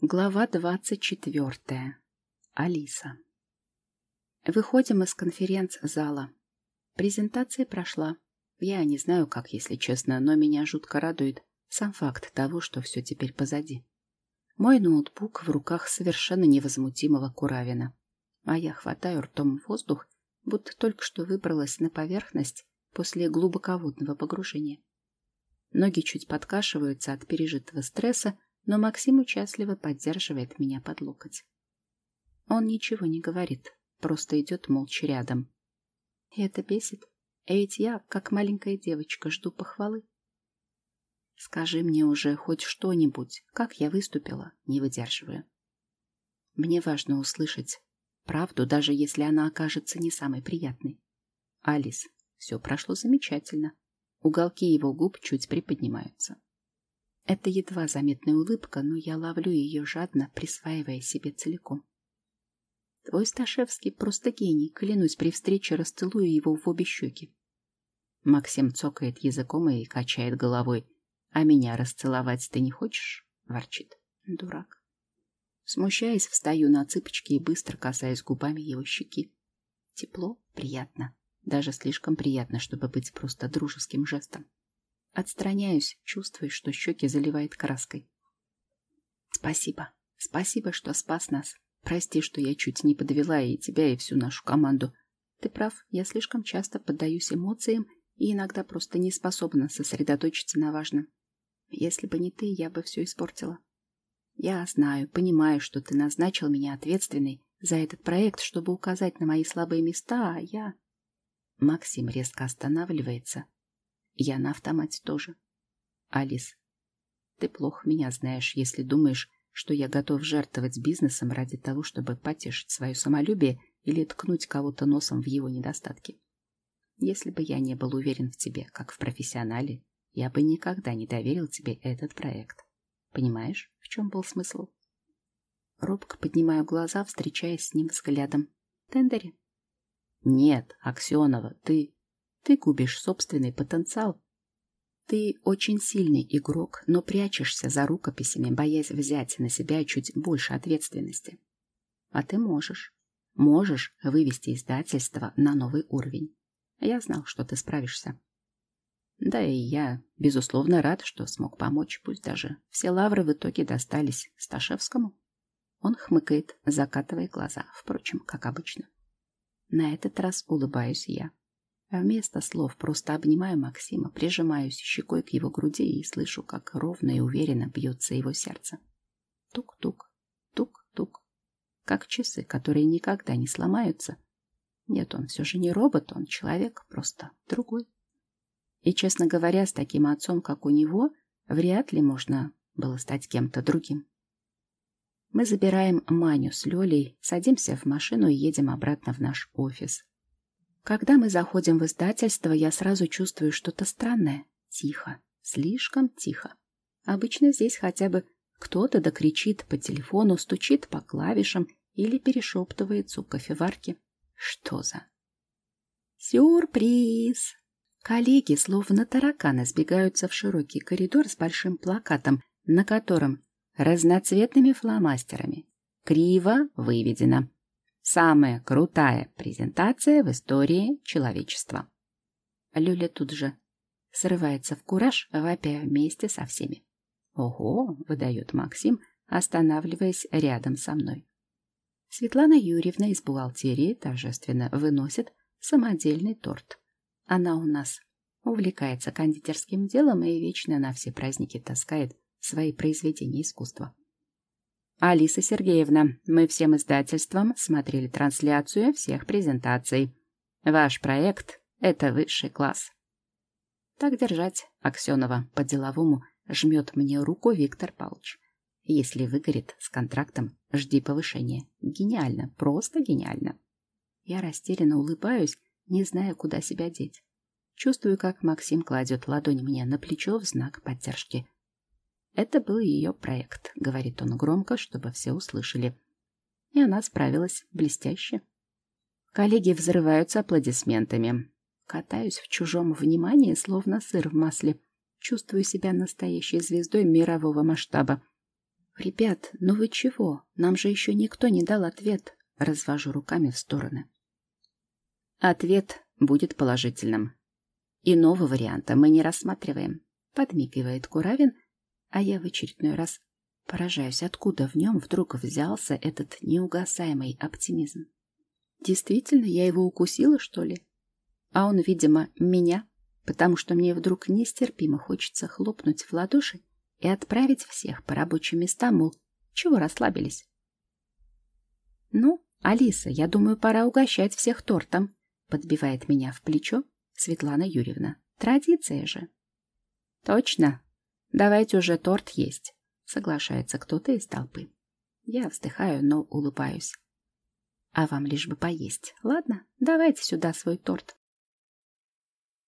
Глава 24. Алиса. Выходим из конференц-зала. Презентация прошла. Я не знаю, как, если честно, но меня жутко радует сам факт того, что все теперь позади. Мой ноутбук в руках совершенно невозмутимого Куравина. А я хватаю ртом воздух, будто только что выбралась на поверхность после глубоководного погружения. Ноги чуть подкашиваются от пережитого стресса, но Максим участливо поддерживает меня под локоть. Он ничего не говорит, просто идет молча рядом. И это бесит, ведь я, как маленькая девочка, жду похвалы. Скажи мне уже хоть что-нибудь, как я выступила, не выдерживаю. Мне важно услышать правду, даже если она окажется не самой приятной. Алис, все прошло замечательно. Уголки его губ чуть приподнимаются. Это едва заметная улыбка, но я ловлю ее жадно, присваивая себе целиком. Твой Сташевский просто гений, клянусь, при встрече расцелую его в обе щеки. Максим цокает языком и качает головой. А меня расцеловать ты не хочешь? Ворчит. Дурак. Смущаясь, встаю на цыпочки и быстро касаюсь губами его щеки. Тепло, приятно. Даже слишком приятно, чтобы быть просто дружеским жестом. Отстраняюсь, чувствуя, что щеки заливает краской. Спасибо. Спасибо, что спас нас. Прости, что я чуть не подвела и тебя, и всю нашу команду. Ты прав, я слишком часто поддаюсь эмоциям и иногда просто не способна сосредоточиться на важном. Если бы не ты, я бы все испортила. Я знаю, понимаю, что ты назначил меня ответственной за этот проект, чтобы указать на мои слабые места, а я... Максим резко останавливается. Я на автомате тоже. Алис, ты плохо меня знаешь, если думаешь, что я готов жертвовать бизнесом ради того, чтобы потешить свое самолюбие или ткнуть кого-то носом в его недостатки. Если бы я не был уверен в тебе, как в профессионале, я бы никогда не доверил тебе этот проект. Понимаешь, в чем был смысл? Робко поднимаю глаза, встречаясь с ним взглядом. Тендере? Нет, Аксенова, ты губишь собственный потенциал. Ты очень сильный игрок, но прячешься за рукописями, боясь взять на себя чуть больше ответственности. А ты можешь. Можешь вывести издательство на новый уровень. Я знал, что ты справишься. Да и я, безусловно, рад, что смог помочь, пусть даже все лавры в итоге достались Сташевскому. Он хмыкает, закатывая глаза, впрочем, как обычно. На этот раз улыбаюсь я. А вместо слов просто обнимаю Максима, прижимаюсь щекой к его груди и слышу, как ровно и уверенно бьется его сердце. Тук-тук, тук-тук. Как часы, которые никогда не сломаются. Нет, он все же не робот, он человек, просто другой. И, честно говоря, с таким отцом, как у него, вряд ли можно было стать кем-то другим. Мы забираем Маню с Лёлей, садимся в машину и едем обратно в наш офис. Когда мы заходим в издательство, я сразу чувствую что-то странное. Тихо. Слишком тихо. Обычно здесь хотя бы кто-то докричит по телефону, стучит по клавишам или перешептывается у кофеварки. Что за... Сюрприз! Коллеги, словно тараканы, сбегаются в широкий коридор с большим плакатом, на котором разноцветными фломастерами криво выведено: самая крутая презентация в истории человечества. Лёля тут же срывается в кураж, вопя вместе со всеми. «Ого!» — выдает Максим, останавливаясь рядом со мной. Светлана Юрьевна из бухгалтерии торжественно выносит самодельный торт. Она у нас увлекается кондитерским делом и вечно на все праздники таскает свои произведения искусства. Алиса Сергеевна, мы всем издательством смотрели трансляцию всех презентаций. Ваш проект — это высший класс. Так держать, Аксенова, по-деловому жмет мне руку Виктор Павлович. Если выгорит с контрактом, жди повышения. Гениально, просто гениально. Я растерянно улыбаюсь, не зная, куда себя деть. Чувствую, как Максим кладет ладонь мне на плечо в знак поддержки. Это был ее проект, говорит он громко, чтобы все услышали. И она справилась блестяще. Коллеги взрываются аплодисментами. Катаюсь в чужом внимании, словно сыр в масле. Чувствую себя настоящей звездой мирового масштаба. Ребят, ну вы чего? Нам же еще никто не дал ответ. Развожу руками в стороны. Ответ будет положительным. Иного варианта мы не рассматриваем. Подмигивает Куравин, а я в очередной раз поражаюсь, откуда в нем вдруг взялся этот неугасаемый оптимизм. Действительно, я его укусила, что ли? А он, видимо, меня, потому что мне вдруг нестерпимо хочется хлопнуть в ладоши и отправить всех по рабочим местам, мол, чего расслабились? Ну, Алиса, я думаю, пора угощать всех тортом, подбивает меня в плечо Светлана Юрьевна. Традиция же. Точно. Давайте уже торт есть, соглашается кто-то из толпы. Я вздыхаю, но улыбаюсь. А вам лишь бы поесть. Ладно, давайте сюда свой торт.